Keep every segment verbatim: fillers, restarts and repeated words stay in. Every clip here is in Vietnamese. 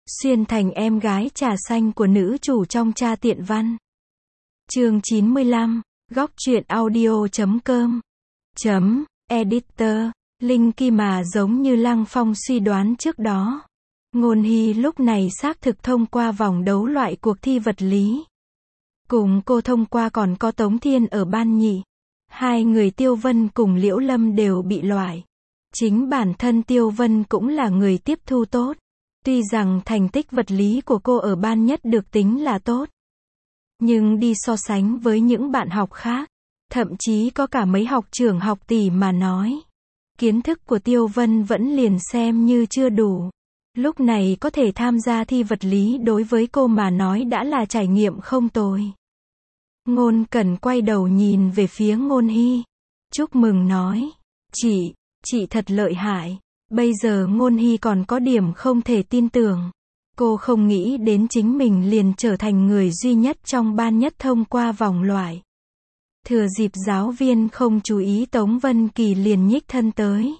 Xuyên thành em gái trà xanh của nữ chủ trong Cha Tiện Văn. Chương chín mươi lăm, góc truyện audio chấm com. Chấm, editor, Linh Ki mà giống như Lăng Phong suy đoán trước đó. Ngôn Hy lúc này xác thực thông qua vòng đấu loại cuộc thi vật lý. Cùng cô thông qua còn có Tống Thiên ở ban nhì. Hai người Tiêu Vân cùng Liễu Lâm đều bị loại. Chính bản thân Tiêu Vân cũng là người tiếp thu tốt. Tuy rằng thành tích vật lý của cô ở ban nhất được tính là tốt. Nhưng đi so sánh với những bạn học khác, thậm chí có cả mấy học trưởng học tỷ mà nói. Kiến thức của Tiêu Vân vẫn liền xem như chưa đủ. Lúc này có thể tham gia thi vật lý đối với cô mà nói đã là trải nghiệm không tồi. Ngôn Cẩn quay đầu nhìn về phía Ngôn Hy. Chúc mừng nói. Chị, chị thật lợi hại. Bây giờ Ngôn Hy còn có điểm không thể tin tưởng. Cô không nghĩ đến chính mình liền trở thành người duy nhất trong ban nhất thông qua vòng loại. Thừa dịp giáo viên không chú ý, Tống Vân Kỳ liền nhích thân tới.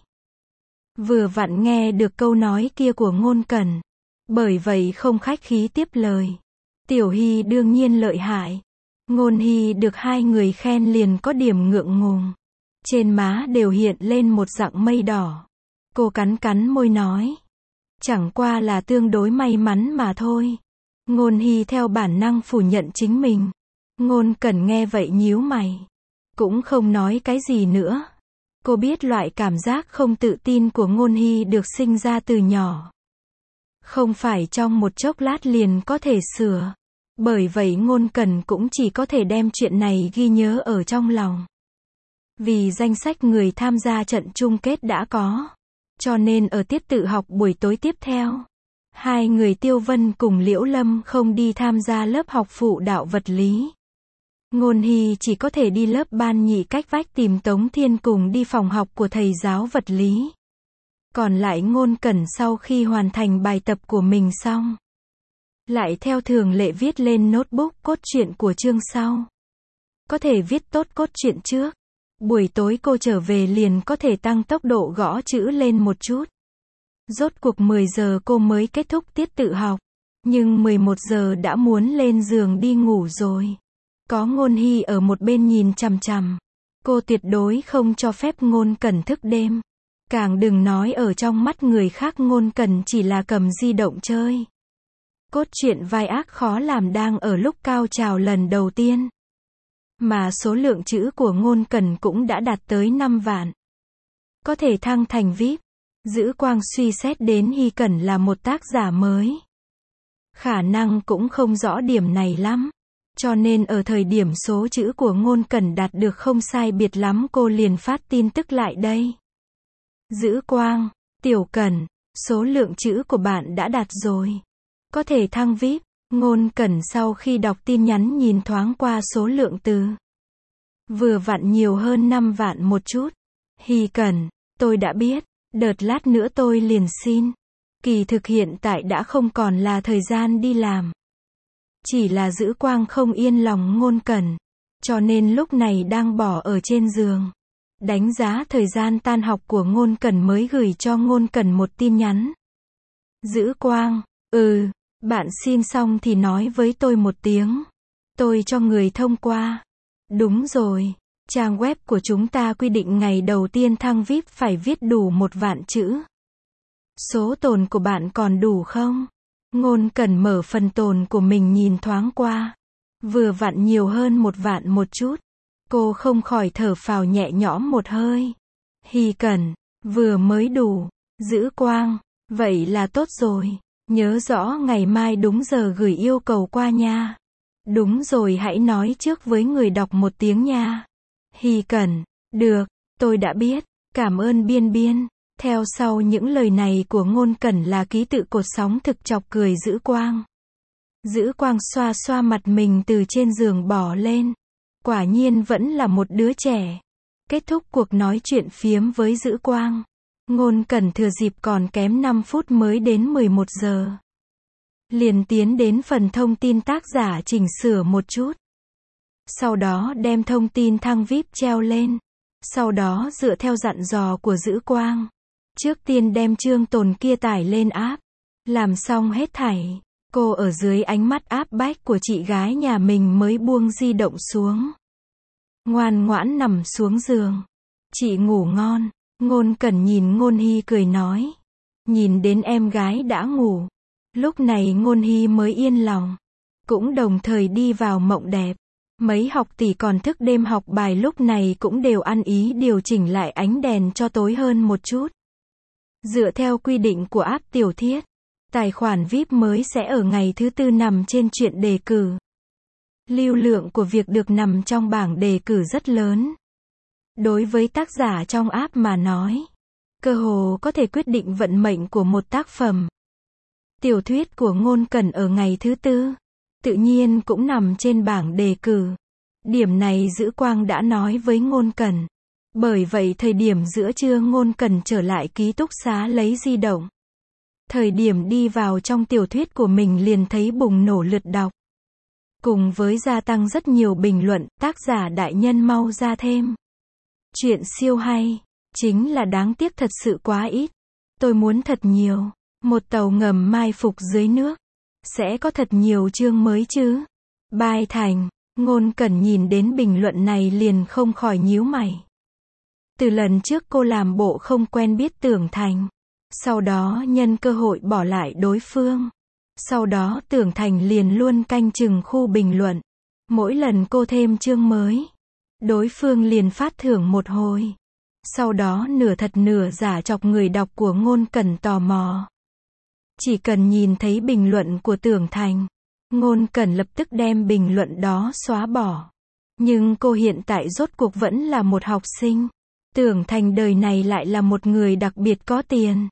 Vừa vặn nghe được câu nói kia của Ngôn Cẩn. Bởi vậy không khách khí tiếp lời. Tiểu Hy đương nhiên lợi hại. Ngôn Hy được hai người khen liền có điểm ngượng ngùng. Trên má đều hiện lên một dạng mây đỏ. Cô cắn cắn môi nói. Chẳng qua là tương đối may mắn mà thôi. Ngôn Hy theo bản năng phủ nhận chính mình. Ngôn Cẩn nghe vậy nhíu mày. Cũng không nói cái gì nữa. Cô biết loại cảm giác không tự tin của Ngôn Hy được sinh ra từ nhỏ. Không phải trong một chốc lát liền có thể sửa. Bởi vậy Ngôn Cẩn cũng chỉ có thể đem chuyện này ghi nhớ ở trong lòng. Vì danh sách người tham gia trận chung kết đã có. Cho nên ở tiết tự học buổi tối tiếp theo, hai người Tiêu Vân cùng Liễu Lâm không đi tham gia lớp học phụ đạo vật lý. Ngôn Hy chỉ có thể đi lớp ban nhị cách vách tìm Tống Thiên cùng đi phòng học của thầy giáo vật lý. Còn lại Ngôn Cẩn sau khi hoàn thành bài tập của mình xong, lại theo thường lệ viết lên notebook cốt truyện của chương sau. Có thể viết tốt cốt truyện trước. Buổi tối cô trở về liền có thể tăng tốc độ gõ chữ lên một chút. Rốt cuộc mười giờ cô mới kết thúc tiết tự học. Nhưng mười một giờ đã muốn lên giường đi ngủ rồi. Có Ngôn Hy ở một bên nhìn chằm chằm. Cô tuyệt đối không cho phép Ngôn Cẩn thức đêm. Càng đừng nói ở trong mắt người khác Ngôn Cẩn chỉ là cầm di động chơi. Cốt truyện vai ác khó làm đang ở lúc cao trào lần đầu tiên. Mà số lượng chữ của Ngôn Cẩn cũng đã đạt tới năm vạn. Có thể thăng thành vi ai pi. Dữ Quang suy xét đến Hy Cẩn là một tác giả mới. Khả năng cũng không rõ điểm này lắm. Cho nên ở thời điểm số chữ của Ngôn Cẩn đạt được không sai biệt lắm cô liền phát tin tức lại đây. Dữ Quang, Tiểu Cẩn, số lượng chữ của bạn đã đạt rồi. Có thể thăng vi ai pi. Ngôn Cẩn sau khi đọc tin nhắn nhìn thoáng qua số lượng từ. Vừa vặn nhiều hơn năm vạn một chút. Hy Cẩn, tôi đã biết, đợt lát nữa tôi liền xin. Kỳ thực hiện tại đã không còn là thời gian đi làm. Chỉ là Dữ Quang không yên lòng Ngôn Cẩn. Cho nên lúc này đang bỏ ở trên giường. Đánh giá thời gian tan học của Ngôn Cẩn mới gửi cho Ngôn Cẩn một tin nhắn. Dữ Quang, ừ. Bạn xin xong thì nói với tôi một tiếng. Tôi cho người thông qua. Đúng rồi. Trang web của chúng ta quy định ngày đầu tiên thăng vi ai pi phải viết đủ một vạn chữ. Số tồn của bạn còn đủ không? Ngôn Cẩn mở phần tồn của mình nhìn thoáng qua. Vừa vặn nhiều hơn một vạn một chút. Cô không khỏi thở phào nhẹ nhõm một hơi. Hy Cẩn, vừa mới đủ. Dữ Quang, vậy là tốt rồi. Nhớ rõ ngày mai đúng giờ gửi yêu cầu qua nha. Đúng rồi, hãy nói trước với người đọc một tiếng nha. Hy Cẩn, được, tôi đã biết, cảm ơn Biên Biên. Theo sau những lời này của Ngôn Cẩn là ký tự cột sóng thực chọc cười Dữ Quang. Dữ Quang xoa xoa mặt mình từ trên giường bỏ lên. Quả nhiên vẫn là một đứa trẻ. Kết thúc cuộc nói chuyện phiếm với Dữ Quang. Ngôn Cẩn thừa dịp còn kém năm phút mới đến mười một giờ. Liền tiến đến phần thông tin tác giả chỉnh sửa một chút. Sau đó đem thông tin thăng vi ai pi treo lên. Sau đó dựa theo dặn dò của Dữ Quang. Trước tiên đem chương tồn kia tải lên app. Làm xong hết thảy, cô ở dưới ánh mắt áp bách của chị gái nhà mình mới buông di động xuống. Ngoan ngoãn nằm xuống giường. Chị ngủ ngon. Ngôn Cẩn nhìn Ngôn Hy cười nói. Nhìn đến em gái đã ngủ. Lúc này Ngôn Hy mới yên lòng. Cũng đồng thời đi vào mộng đẹp. Mấy học tỷ còn thức đêm học bài lúc này cũng đều ăn ý điều chỉnh lại ánh đèn cho tối hơn một chút. Dựa theo quy định của app tiểu thuyết, tài khoản vi ai pi mới sẽ ở ngày thứ tư nằm trên chuyện đề cử. Lưu lượng của việc được nằm trong bảng đề cử rất lớn. Đối với tác giả trong app mà nói, cơ hồ có thể quyết định vận mệnh của một tác phẩm. Tiểu thuyết của Ngôn Cẩn ở ngày thứ tư, tự nhiên cũng nằm trên bảng đề cử. Điểm này Dữ Quang đã nói với Ngôn Cẩn. Bởi vậy thời điểm giữa trưa Ngôn Cẩn trở lại ký túc xá lấy di động. Thời điểm đi vào trong tiểu thuyết của mình liền thấy bùng nổ lượt đọc. Cùng với gia tăng rất nhiều bình luận, tác giả đại nhân mau ra thêm. Chuyện siêu hay, chính là đáng tiếc thật sự quá ít. Tôi muốn thật nhiều. Một tàu ngầm mai phục dưới nước. Sẽ có thật nhiều chương mới chứ. Bye thành, Ngôn Cẩn nhìn đến bình luận này liền không khỏi nhíu mày. Từ lần trước cô làm bộ không quen biết Tưởng Thành. Sau đó nhân cơ hội bỏ lại đối phương. Sau đó Tưởng Thành liền luôn canh chừng khu bình luận. Mỗi lần cô thêm chương mới, đối phương liền phát thưởng một hồi. Sau đó nửa thật nửa giả chọc người đọc của Ngôn Cẩn tò mò. Chỉ cần nhìn thấy bình luận của Tưởng Thành, Ngôn Cẩn lập tức đem bình luận đó xóa bỏ. Nhưng cô hiện tại rốt cuộc vẫn là một học sinh. Tưởng Thành đời này lại là một người đặc biệt có tiền.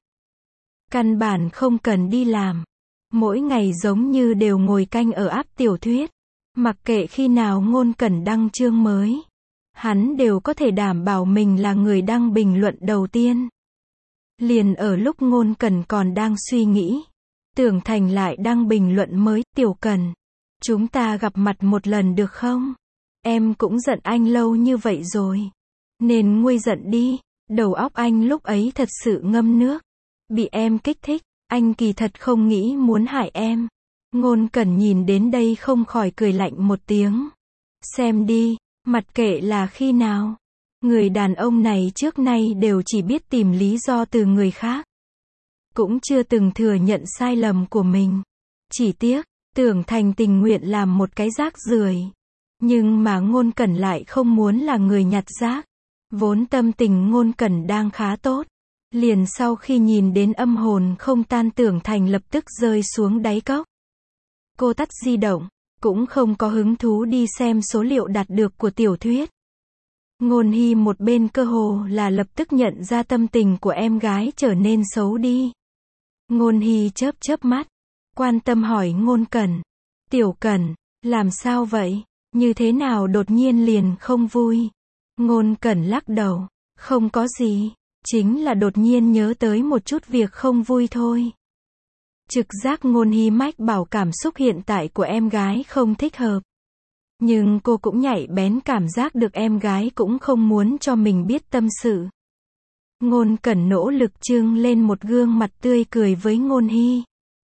Căn bản không cần đi làm. Mỗi ngày giống như đều ngồi canh ở app tiểu thuyết. Mặc kệ khi nào Ngôn Cẩn đăng chương mới, hắn đều có thể đảm bảo mình là người đăng bình luận đầu tiên. Liền ở lúc Ngôn Cẩn còn đang suy nghĩ, Tưởng Thành lại đăng bình luận mới. Tiểu Cẩn, chúng ta gặp mặt một lần được không? Em cũng giận anh lâu như vậy rồi. Nên nguôi giận đi. Đầu óc anh lúc ấy thật sự ngâm nước. Bị em kích thích, anh kỳ thật không nghĩ muốn hại em. Ngôn Cẩn nhìn đến đây không khỏi cười lạnh một tiếng. Xem đi, mặc kệ là khi nào. Người đàn ông này trước nay đều chỉ biết tìm lý do từ người khác. Cũng chưa từng thừa nhận sai lầm của mình. Chỉ tiếc, Tưởng Thành tình nguyện làm một cái rác rưởi. Nhưng mà Ngôn Cẩn lại không muốn là người nhặt rác. Vốn tâm tình Ngôn Cẩn đang khá tốt. Liền sau khi nhìn đến âm hồn không tan Tưởng Thành lập tức rơi xuống đáy cốc. Cô tắt di động, cũng không có hứng thú đi xem số liệu đạt được của tiểu thuyết. Ngôn Hy một bên cơ hồ là lập tức nhận ra tâm tình của em gái trở nên xấu đi. Ngôn Hy chớp chớp mắt, quan tâm hỏi Ngôn Cẩn. Tiểu Cẩn, làm sao vậy? Như thế nào đột nhiên liền không vui? Ngôn Cẩn lắc đầu, không có gì, chính là đột nhiên nhớ tới một chút việc không vui thôi. Trực giác Ngôn Hy mách bảo cảm xúc hiện tại của em gái không thích hợp. Nhưng cô cũng nhạy bén cảm giác được em gái cũng không muốn cho mình biết tâm sự. Ngôn Cẩn nỗ lực trưng lên một gương mặt tươi cười với Ngôn Hy.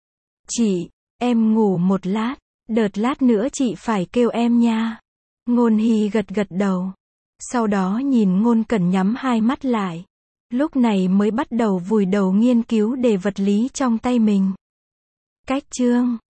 Chị, em ngủ một lát, đợt lát nữa chị phải kêu em nha. Ngôn Hy gật gật đầu. Sau đó nhìn Ngôn Cẩn nhắm hai mắt lại. Lúc này mới bắt đầu vùi đầu nghiên cứu đề vật lý trong tay mình. Cách chương